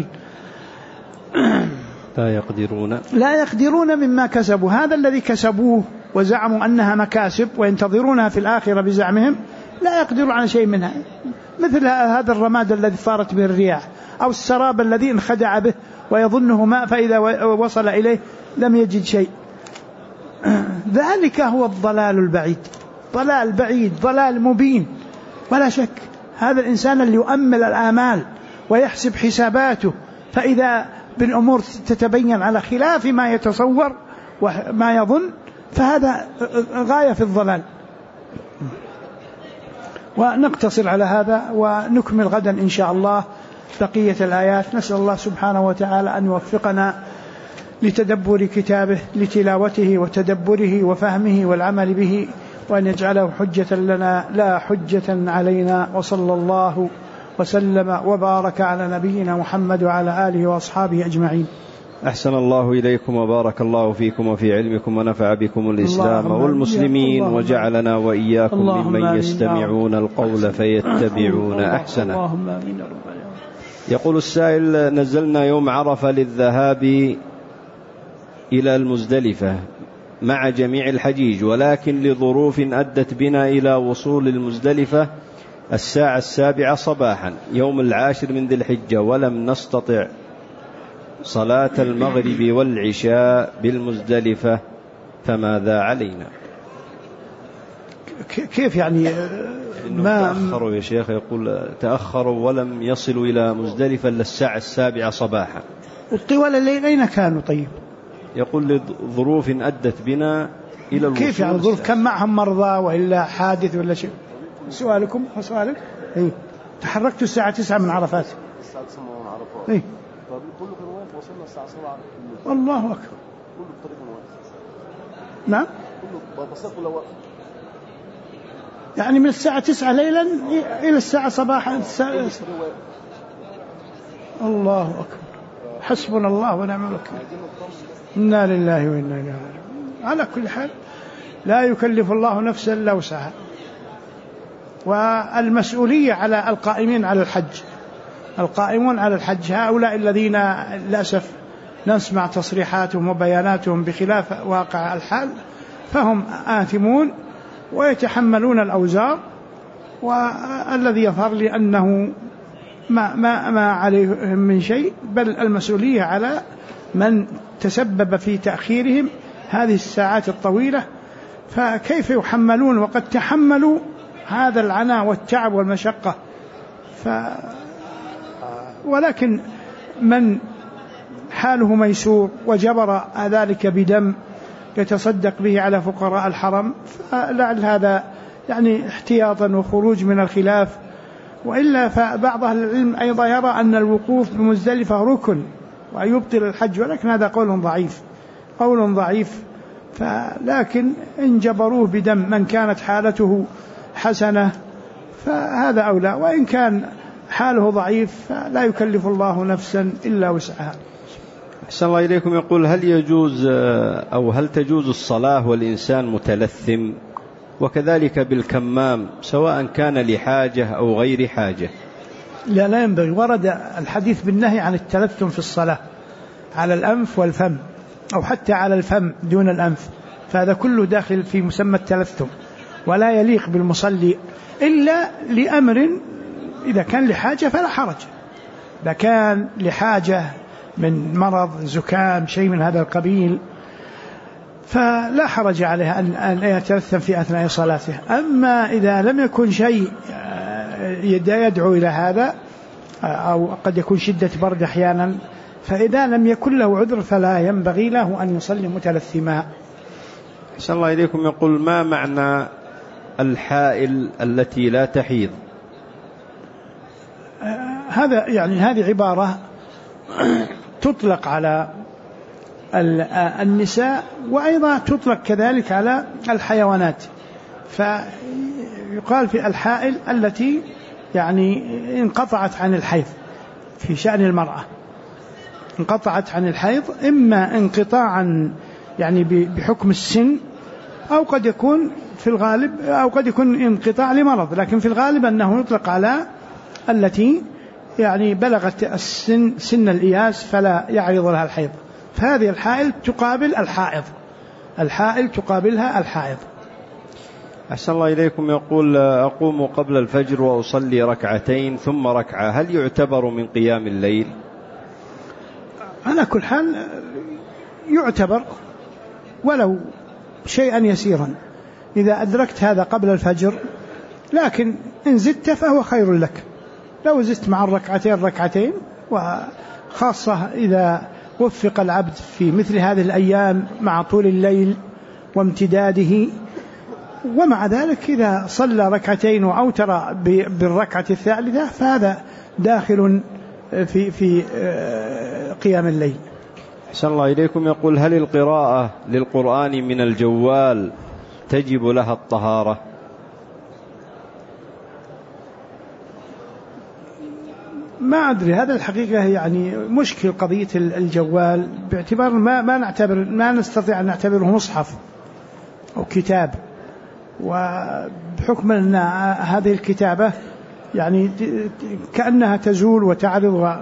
لا يقدرون مما كسبوا، هذا الذي كسبوه وزعموا أنها مكاسب وينتظرونها في الآخرة بزعمهم، لا يقدروا على شيء منها، مثل هذا الرماد الذي طارت به الرياح أو السراب الذي انخدع به ويظنه ماء فإذا وصل إليه لم يجد شيء. ذلك هو الضلال البعيد، ضلال بعيد، ضلال مبين ولا شك. هذا الإنسان اللي يؤمل الآمال ويحسب حساباته فإذا بالأمور تتبين على خلاف ما يتصور وما يظن، فهذا غاية في الضلال. ونقتصر على هذا ونكمل غدا إن شاء الله بقية الآيات. نسأل الله سبحانه وتعالى أن يوفقنا لتدبر كتابه، لتلاوته وتدبره وفهمه والعمل به، وأن يجعله حجة لنا لا حجة علينا. وصلى الله وسلم وبارك على نبينا محمد وعلى آله وأصحابه أجمعين. أحسن الله إليكم وبارك الله فيكم وفي علمكم ونفع بكم الإسلام والمسلمين، وجعلنا وإياكم ممن يستمعون القول فيتبعون أحسنه. يقول السائل: نزلنا يوم عرفة للذهاب إلى المزدلفة مع جميع الحجيج، ولكن لظروف أدت بنا إلى وصول المزدلفة الساعة 7 صباحا يوم 10 من ذي الحجة ولم نستطع صلاة المغرب والعشاء بالمزدلفة فماذا علينا؟ كيف يعني؟ ما تأخروا يا شيخ، يقول تأخروا ولم يصلوا إلى مزدلفة إلا الساعة 7 صباحا. وطوال الليل أين كانوا؟ طيب يقول لظروف أدت بنا إلى الوصول. كيف يعني ظروف؟ كان معهم مرضى وإلا حادث ولا شيء؟ سؤالكم وسؤالك. إيه تحركتوا الساعة 9 من عرفات. الساعة 9 من عرفات. إيه طيب كله كان واقف، وصلنا الساعة 7. الله أكبر. كله الطريق كان واقف. نعم. كله بصير كله واقف. يعني من الساعة 9 ليلا إلى الساعة صباحا. الله أكبر. حسبنا الله ونعم الوكيل. إنا لله وإنا إليه راجعون. على كل حال لا يكلف الله نفسا إلا وسعها، والمسؤولية على القائمين على الحج. القائمون على الحج هؤلاء الذين للأسف نسمع تصريحاتهم وبياناتهم بخلاف واقع الحال، فهم آثمون ويتحملون الأوزار. والذي يظهر لي أنه ما عليهم من شيء، بل المسؤولية على من تسبب في تأخيرهم هذه الساعات الطويلة. فكيف يحملون وقد تحملوا هذا العناء والتعب والمشقة؟ ولكن من حاله ميسور وجبر ذلك بدم يتصدق به على فقراء الحرم، فلعل هذا يعني احتياطا وخروج من الخلاف. وإلا فبعض أهل العلم أيضا يرى أن الوقوف بمزدلفة ركن ويبطل الحج، ولكن هذا قول ضعيف. لكن إن جبروه بدم من كانت حالته حسنة فهذا أولى، وإن كان حاله ضعيف فلا يكلف الله نفسا إلا وسعها. أحسن الله إليكم. يقول هل يجوز أو هل تجوز الصلاة والإنسان متلثم، وكذلك بالكمام سواء كان لحاجة أو غير حاجة؟ لا ينبغي. ورد الحديث بالنهي عن التلثم في الصلاة على الأنف والفم، أو حتى على الفم دون الأنف، فهذا كله داخل في مسمى التلثم، ولا يليق بالمصلي إلا لأمر. إذا كان لحاجة فلا حرج، إذا كان لحاجة من مرض زكام شيء من هذا القبيل فلا حرج عليه أن يتلثم في أثناء صلاته. أما إذا لم يكن شيء يدعو إلى هذا، أو قد يكون شدة برد أحيانا، فإذا لم يكن له عذر فلا ينبغي له أن يصلي متلثما. أحسن الله إليكم. يقول ما معنى الحائل التي لا تحيض؟ هذا يعني هذه عبارة تطلق على النساء، وأيضا تطلق كذلك على الحيوانات. فيقال في الحائل التي يعني انقطعت عن الحيض. في شأن المرأة انقطعت عن الحيض، إما انقطاعا يعني بحكم السن، أو قد يكون في الغالب أو قد يكون انقطاع لمرض، لكن في الغالب أنه يطلق على التي يعني بلغت سن الإياس فلا يعرض لها الحيض. فهذه الحائل تقابل الحائض تقابلها الحائض. أحسن الله إليكم. يقول أقوم قبل الفجر وأصلي ركعتين ثم ركعة، هل يعتبر من قيام الليل؟ على كل حال يعتبر ولو شيئا يسيرا إذا أدركت هذا قبل الفجر، لكن إن زدت فهو خير لك. لو زدت مع ركعتين، وخاصة إذا وفق العبد في مثل هذه الأيام مع طول الليل وامتداده، ومع ذلك إذا صلى ركعتين وأوتر بالركعة الثالثة فهذا داخل في قيام الليل. أحسن الله إليكم. يقول هل القراءة للقرآن من الجوال تجب لها الطهارة؟ ما أدري، هذا الحقيقة يعني مشكل قضية الجوال، باعتبار ما نستطيع أن نعتبره مصحف أو كتاب، وبحكم أن هذه الكتابة يعني كأنها تزول وتعرض،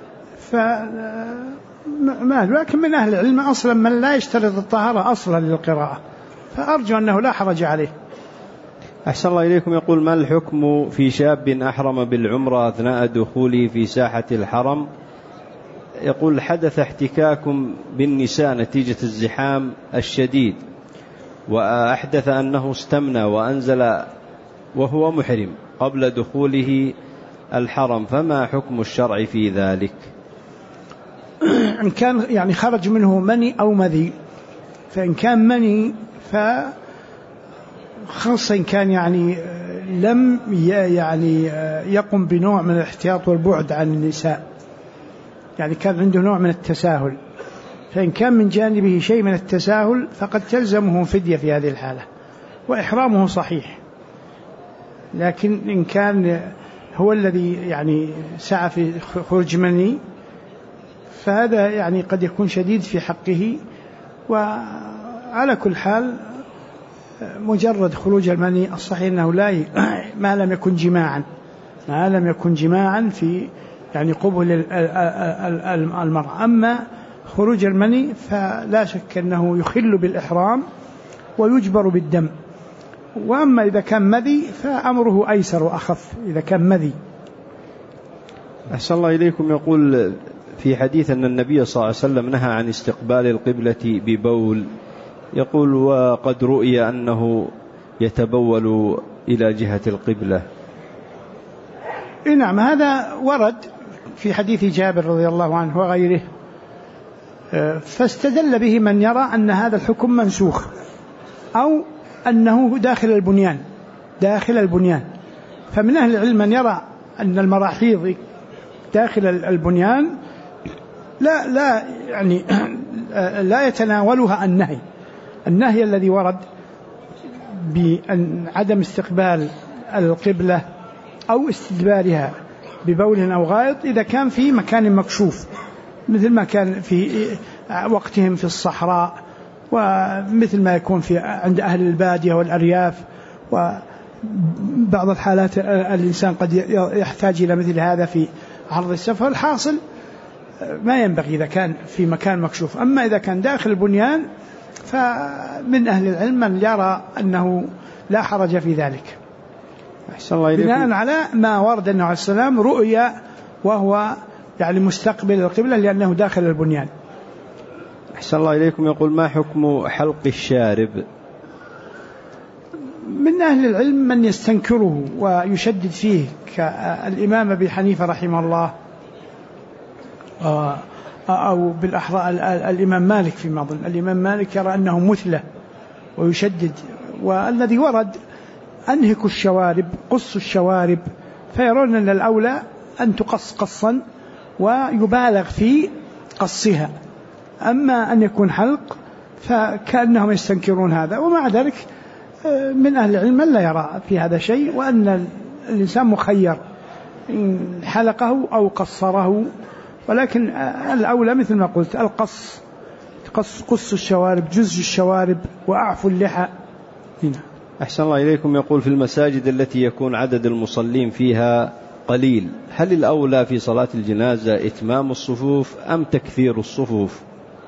لكن من أهل العلم أصلا من لا يشترط الطهارة أصلا للقراءة، فأرجو أنه لا حرج عليه. أحسن الله إليكم. يقول: ما الحكم في شاب أحرم بالعمرة أثناء دخوله في ساحة الحرم؟ يقول: حدث احتكاك بالنساء نتيجة الزحام الشديد، وأحدث أنه استمنى وأنزل وهو محرم قبل دخوله الحرم، فما حكم الشرع في ذلك؟ إن كان يعني خرج منه مني أو مذي، فإن كان مني خاصة إن كان يعني لم يعني يقم بنوع من الاحتياط والبعد عن النساء، يعني كان عنده نوع من التساهل، فإن كان من جانبه شيء من التساهل فقد تلزمه فدية في هذه الحالة، وإحرامه صحيح. لكن إن كان هو الذي يعني سعى في خروج مني فهذا يعني قد يكون شديد في حقه. وعلى كل حال مجرد خروج المني الصحيح أنه ما لم يكن جماعا في يعني قبل المرأة. أما خروج المني فلا شك أنه يخل بالإحرام ويجبر بالدم. وأما إذا كان مذي فأمره أيسر وأخف إذا كان مذي. أحسن الله إليكم. يقول: في حديث أن النبي صلى الله عليه وسلم نهى عن استقبال القبلة ببول، يقول: وقد رؤي أنه يتبول إلى جهة القبلة. نعم، هذا ورد في حديث جابر رضي الله عنه وغيره، فاستدل به من يرى أن هذا الحكم منسوخ أو أنه داخل البنيان. فمن أهل العلم من يرى أن المراحيض داخل البنيان لا يتناولها النهي الذي ورد بعدم استقبال القبلة أو استدبارها ببول أو غائط إذا كان في مكان مكشوف، مثل ما كان في وقتهم في الصحراء، ومثل ما يكون عند أهل البادية والأرياف. وبعض الحالات الإنسان قد يحتاج إلى مثل هذا في عرض السفر. الحاصل ما ينبغي إذا كان في مكان مكشوف. أما إذا كان داخل البنيان فمن أهل العلم من يرى أنه لا حرج في ذلك، بناء على ما ورد أنه عليه السلام رؤيا وهو يعني مستقبل القبلة لأنه داخل البنيان. أحسن الله إليكم. يقول: ما حكم حلق الشارب؟ من أهل العلم من يستنكره ويشدد فيه كالإمام أبي حنيفة رحمه الله، أو بالأحرى الإمام مالك فيما أظن. الإمام مالك يرى أنه مثلة ويشدد، والذي ورد أنهك الشوارب، قص الشوارب، فيرون أن الأولى أن تقص قصا ويبالغ في قصها. أما أن يكون حلق فكأنهم يستنكرون هذا. ومع ذلك من أهل العلم من لا يرى في هذا شيء، وأن الإنسان مخير إن حلقه أو قصره، ولكن الأولى مثل ما قلت القص، قص الشوارب، جزء الشوارب، وأعفو اللحى. هنا. أحسن الله إليكم. يقول: في المساجد التي يكون عدد المصلين فيها قليل، هل الأولى في صلاة الجنازة إتمام الصفوف أم تكثير الصفوف؟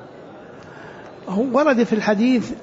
ورد في الحديث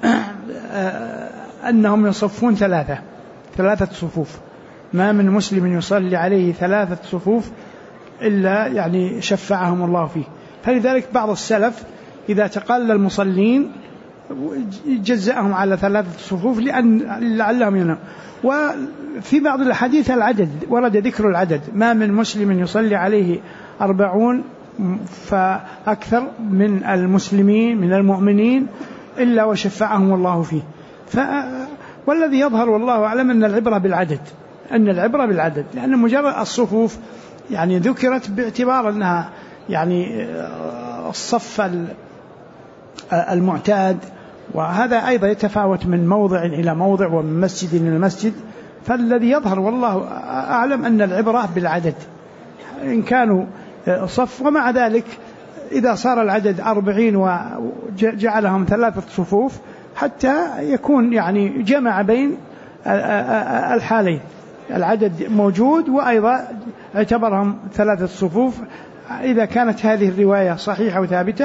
أنهم يصفون ثلاثة صفوف، ما من مسلم يصلي عليه 3 صفوف إلا يعني شفعهم الله فيه. فلذلك بعض السلف إذا تقل المصلين جزأهم على 3 صفوف لعلهم ينام. وفي بعض الحديث العدد ورد ذكر العدد، ما من مسلم يصلي عليه 40 فأكثر من المسلمين من المؤمنين إلا وشفعهم الله فيه. والذي يظهر والله أعلم أن العبرة بالعدد، لأن مجرد الصفوف يعني ذكرت باعتبار أنها يعني الصف المعتاد، وهذا أيضا يتفاوت من موضع إلى موضع ومن مسجد إلى مسجد. فالذي يظهر والله أعلم أن العبرة بالعدد إن كانوا صف. ومع ذلك إذا صار العدد 40 وجعلهم 3 صفوف حتى يكون يعني جمع بين الحالين، العدد موجود وأيضا اعتبرهم 3 صفوف. إذا كانت هذه الرواية صحيحة وثابتة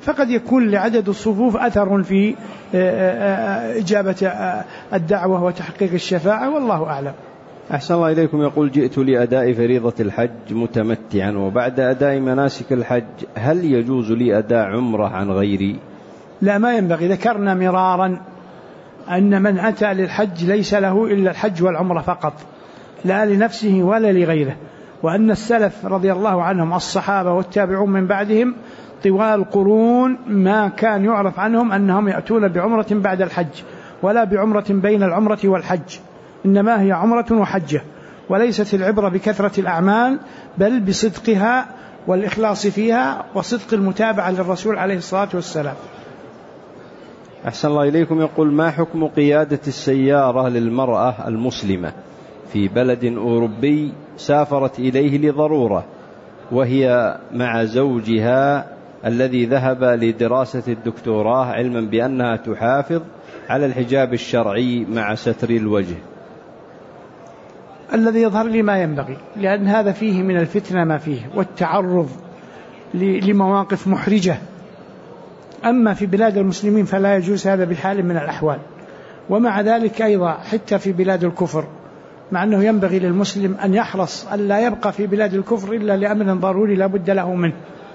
فقد يكون لعدد الصفوف أثر في إجابة الدعوة وتحقيق الشفاعة، والله أعلم. أحسن الله إليكم. يقول: جئت لأداء فريضة الحج متمتعا، وبعد أداء مناسك الحج هل يجوز لي أداء عمرة عن غيري؟ لا، ما ينبغي. ذكرنا مرارا أن من أتى للحج ليس له إلا الحج والعمرة فقط، لا لنفسه ولا لغيره، وأن السلف رضي الله عنهم الصحابة والتابعون من بعدهم طوال القرون ما كان يعرف عنهم أنهم يأتون بعمرة بعد الحج ولا بعمرة بين العمرة والحج، إنما هي عمرة وحجة، وليست العبرة بكثرة الأعمال بل بصدقها والإخلاص فيها وصدق المتابعة للرسول عليه الصلاة والسلام. أحسن الله إليكم. يقول: ما حكم قيادة السيارة للمرأة المسلمة في بلد أوروبي سافرت إليه لضرورة وهي مع زوجها الذي ذهب لدراسة الدكتوراه، علما بأنها تحافظ على الحجاب الشرعي مع ستر الوجه؟ الذي يظهر لي ما ينبغي، لأن هذا فيه من الفتنة ما فيه والتعرض لمواقف محرجة. أما في بلاد المسلمين فلا يجوز هذا بحال من الأحوال. ومع ذلك أيضا حتى في بلاد الكفر، مع أنه ينبغي للمسلم أن يحرص أن لا يبقى في بلاد الكفر إلا لأمر ضروري لا بد له منه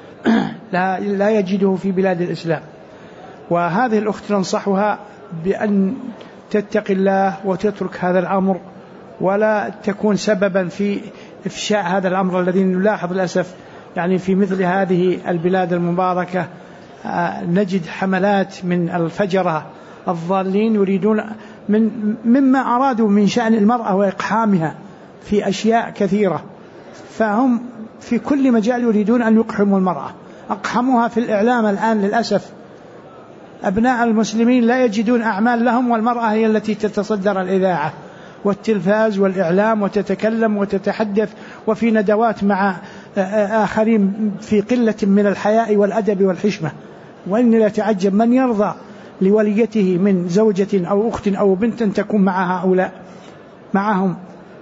لا يجده في بلاد الإسلام. وهذه الأخت ننصحها بأن تتقي الله وتترك هذا الأمر، ولا تكون سببا في إفشاء هذا الأمر الذي نلاحظ للأسف يعني في مثل هذه البلاد المباركة نجد حملات من الفجرة الضالين يريدون مما أرادوا من شأن المرأة وإقحامها في أشياء كثيرة، فهم في كل مجال يريدون أن يقحموا المرأة. أقحموها في الإعلام الآن للأسف، أبناء المسلمين لا يجدون أعمال لهم، والمرأة هي التي تتصدر الإذاعة والتلفاز والإعلام وتتكلم وتتحدث وفي ندوات مع آخرين في قلة من الحياء والأدب والحشمة. وإني لا تعجب من يرضى لوليته من زوجة أو أخت أو بنت تكون مع هؤلاء معهم.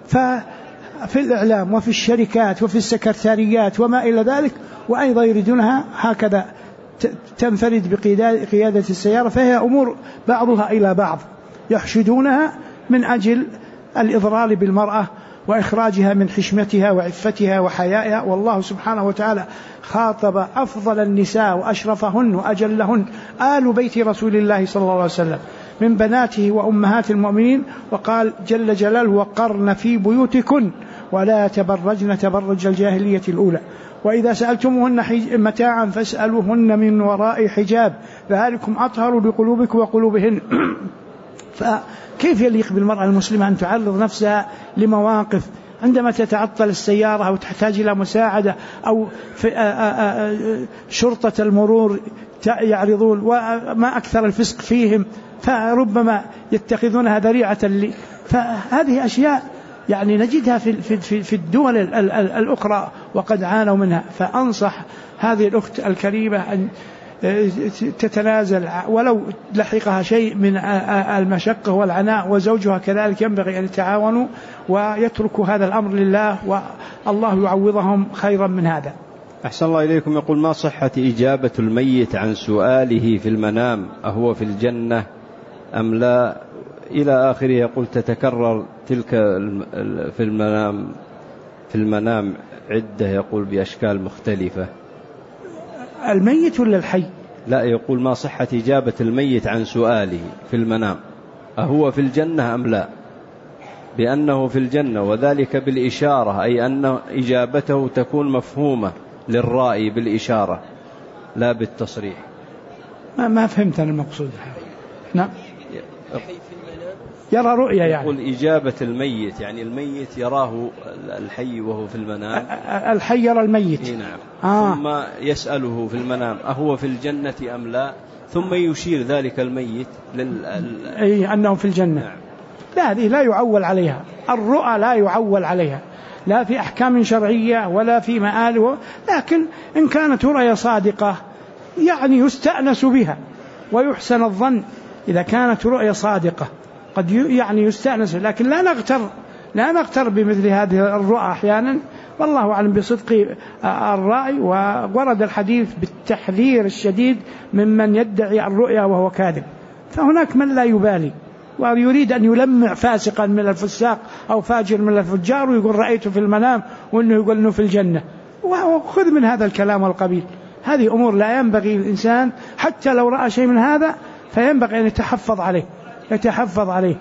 ففي الإعلام وفي الشركات وفي السكرتاريات وما إلى ذلك، وأيضا يريدونها هكذا تنفرد بقيادة السيارة، فهي أمور بعضها إلى بعض يحشدونها من أجل الإضرار بالمرأة وإخراجها من حشمتها وعفتها وحيائها. والله سبحانه وتعالى خاطب أفضل النساء وأشرفهن وأجلهن آل بيت رسول الله صلى الله عليه وسلم من بناته وأمهات المؤمنين، وقال جل جلاله: وقرن في بيوتكن ولا تبرجن تبرج الجاهلية الأولى، وإذا سألتموهن متاعا فاسألوهن من وراء حجاب ذلكم أطهر لقلوبكم وقلوبهن. فكيف يليق بالمرأة المسلمة أن تعرض نفسها لمواقف عندما تتعطل السيارة أو تحتاج إلى مساعدة أو شرطة المرور يعرضون، وما أكثر الفسق فيهم، فربما يتخذونها ذريعة فهذه أشياء يعني نجدها في الدول الأخرى وقد عانوا منها. فأنصح هذه الأخت الكريمة أن تتنازل ولو لحقها شيء من المشقة والعناء، وزوجها كذلك ينبغي أن يتعاونوا ويتركوا هذا الأمر لله، والله يعوضهم خيرا من هذا. أحسن الله إليكم. يقول: ما صحة إجابة الميت عن سؤاله في المنام أهو في الجنة أم لا إلى آخره؟ يقول: تتكرر تلك في المنام عدة، يقول بأشكال مختلفة. الميت ولا الحي؟ لا، يقول: ما صحة إجابة الميت عن سؤاله في المنام أهو في الجنة أم لا، بأنه في الجنة، وذلك بالإشارة، أي أن إجابته تكون مفهومة للرائي بالإشارة لا بالتصريح. ما فهمت أنا المقصود. نعم، يرى رؤيا يعني. يقول: إجابة الميت يعني الميت يراه الحي وهو في المنام. الحي يرى الميت. نعم. ثم يسأله في المنام أهو في الجنة أم لا، ثم يشير ذلك الميت أنه في الجنة. نعم. لا، هذه لا يعول عليها، الرؤى لا يعول عليها، لا في أحكام شرعية ولا في مآل، لكن إن كانت رؤيا صادقة يعني يستأنس بها ويحسن الظن. إذا كانت رؤيا صادقة قد يعني يستأنس، لكن لا نغتر بمثل هذه الرؤى أحيانا، والله أعلم بصدق الرأي. وورد الحديث بالتحذير الشديد ممن يدعي الرؤيا وهو كاذب، فهناك من لا يبالي ويريد أن يلمع فاسقا من الفساق أو فاجر من الفجار ويقول رأيته في المنام وأنه يقول أنه في الجنة، وخذ من هذا الكلام والقبيل. هذه أمور لا ينبغي الإنسان حتى لو رأى شيء من هذا فينبغي أن يتحفظ عليه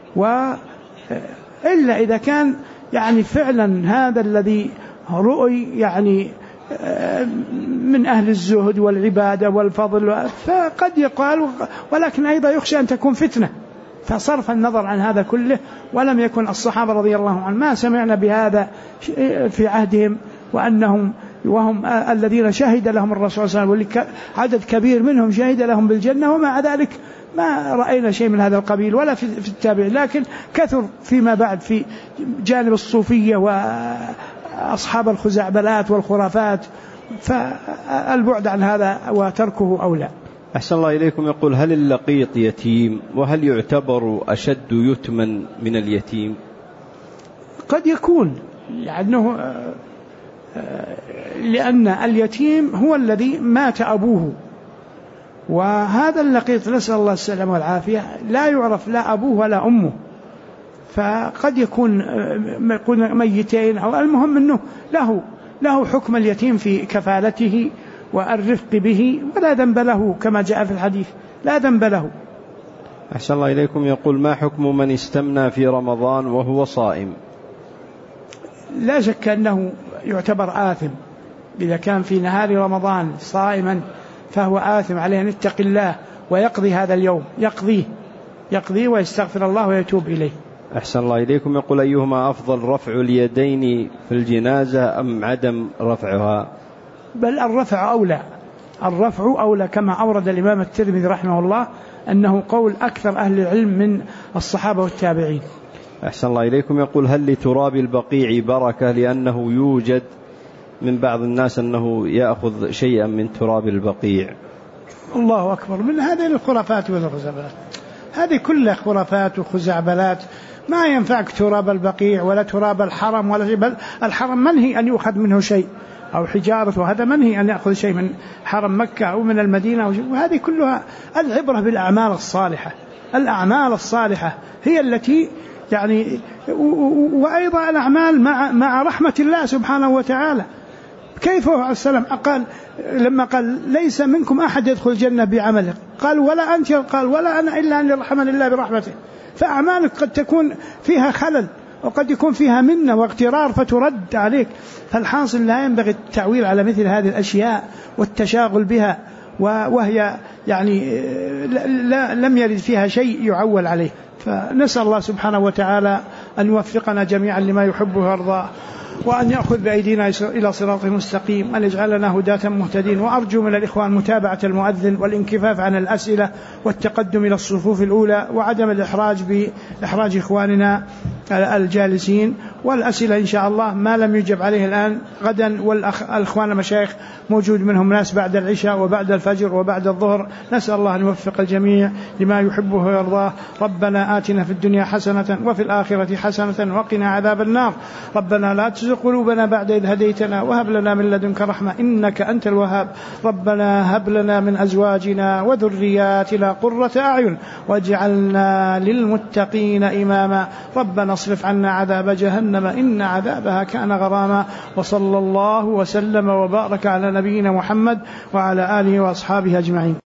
إلا إذا كان يعني فعلا هذا الذي رؤي يعني من أهل الزهد والعبادة والفضل فقد يقال، ولكن أيضا يخشى أن تكون فتنة، فصرف النظر عن هذا كله. ولم يكن الصحابة رضي الله عنهم ما سمعنا بهذا في عهدهم، وهم الذين شهد لهم الرسول صلى الله عليه وسلم، عدد كبير منهم شهد لهم بالجنة، ومع ذلك ما رأينا شيء من هذا القبيل ولا في التابعين. لكن كثر فيما بعد في جانب الصوفية وأصحاب الخزعبلات والخرافات، فالبعد عن هذا وتركه أولى. أحسن الله إليكم. يقول: هل اللقيط يتيم؟ وهل يعتبر أشد يتما من اليتيم؟ قد يكون، لأن اليتيم هو الذي مات أبوه، وهذا اللقيط نسأل الله السلامة والعافية لا يعرف لا أبوه ولا أمه، فقد يكون ميتين، أو المهم أنه له حكم اليتيم في كفالته والرفق به، ولا ذنب له كما جاء في الحديث، لا ذنب له. أحسن الله إليكم. يقول: ما حكم من استمنى في رمضان وهو صائم؟ لا شك أنه يعتبر آثم، إذا كان في نهار رمضان صائما فهو آثم، عليه أن يتقي الله ويقضي هذا اليوم، يقضي ويستغفر الله ويتوب إليه. أحسن الله إليكم. يقول: أيهما أفضل، رفع اليدين في الجنازة أم عدم رفعها؟ بل الرفع أولى كما أورد الإمام الترمذي رحمه الله أنه قول أكثر أهل العلم من الصحابة والتابعين. أحسن الله إليكم. يقول: هل لتراب البقيع بركة؟ لأنه يوجد من بعض الناس أنه يأخذ شيئا من تراب البقيع. الله أكبر، من هذه الخرافات والخزعبلات، هذه كلها خرافات وخزعبلات، ما ينفعك تراب البقيع ولا تراب الحرم ولا شيء، بل الحرم منهي أن يؤخذ منه شيء أو حجارة، وهذا منهي أن يأخذ شيء من حرم مكة أو من المدينة، وهذه كلها العبرة بالأعمال الصالحة. الأعمال الصالحة هي التي يعني، وأيضا الأعمال مع رحمة الله سبحانه وتعالى. كيف عليه السلام قال لما قال: ليس منكم أحد يدخل الجنة بعمله، قال: ولا أنت؟ قال: ولا أنا إلا أن يرحمني الله برحمته. فأعمالك قد تكون فيها خلل، وقد يكون فيها منة واغترار فترد عليك. فالحاصل لا ينبغي التعويل على مثل هذه الأشياء والتشاغل بها، وهي يعني لم يرد فيها شيء يعول عليه. فنسأل الله سبحانه وتعالى أن يوفقنا جميعا لما يحبه ويرضاه، وأن يأخذ بأيدينا إلى صراط مستقيم، أن يجعلنا هداة مهتدين. وأرجو من الإخوان متابعة المؤذن والانكفاف عن الأسئلة والتقدم إلى الصفوف الأولى، وعدم الإحراج بإحراج إخواننا الجالسين. والأسئلة إن شاء الله ما لم يجب عليه الآن غدا، والأخوان المشايخ موجود منهم ناس بعد العشاء وبعد الفجر وبعد الظهر. نسأل الله أن يوفق الجميع لما يحبه ويرضاه. ربنا آتنا في الدنيا حسنة وفي الآخرة حسنة وقنا عذاب النار. ربنا لا تزغ قلوبنا بعد إذ هديتنا وهب لنا من لدنك رحمة إنك أنت الوهاب. ربنا هب لنا من أزواجنا وذرياتنا قرة أعين واجعلنا للمتقين إماما. ربنا اصرف عنا عذاب جهنم إن عذابها كان غراما. وصلى الله وسلم وبارك على نبينا محمد وعلى آله وأصحابه أجمعين.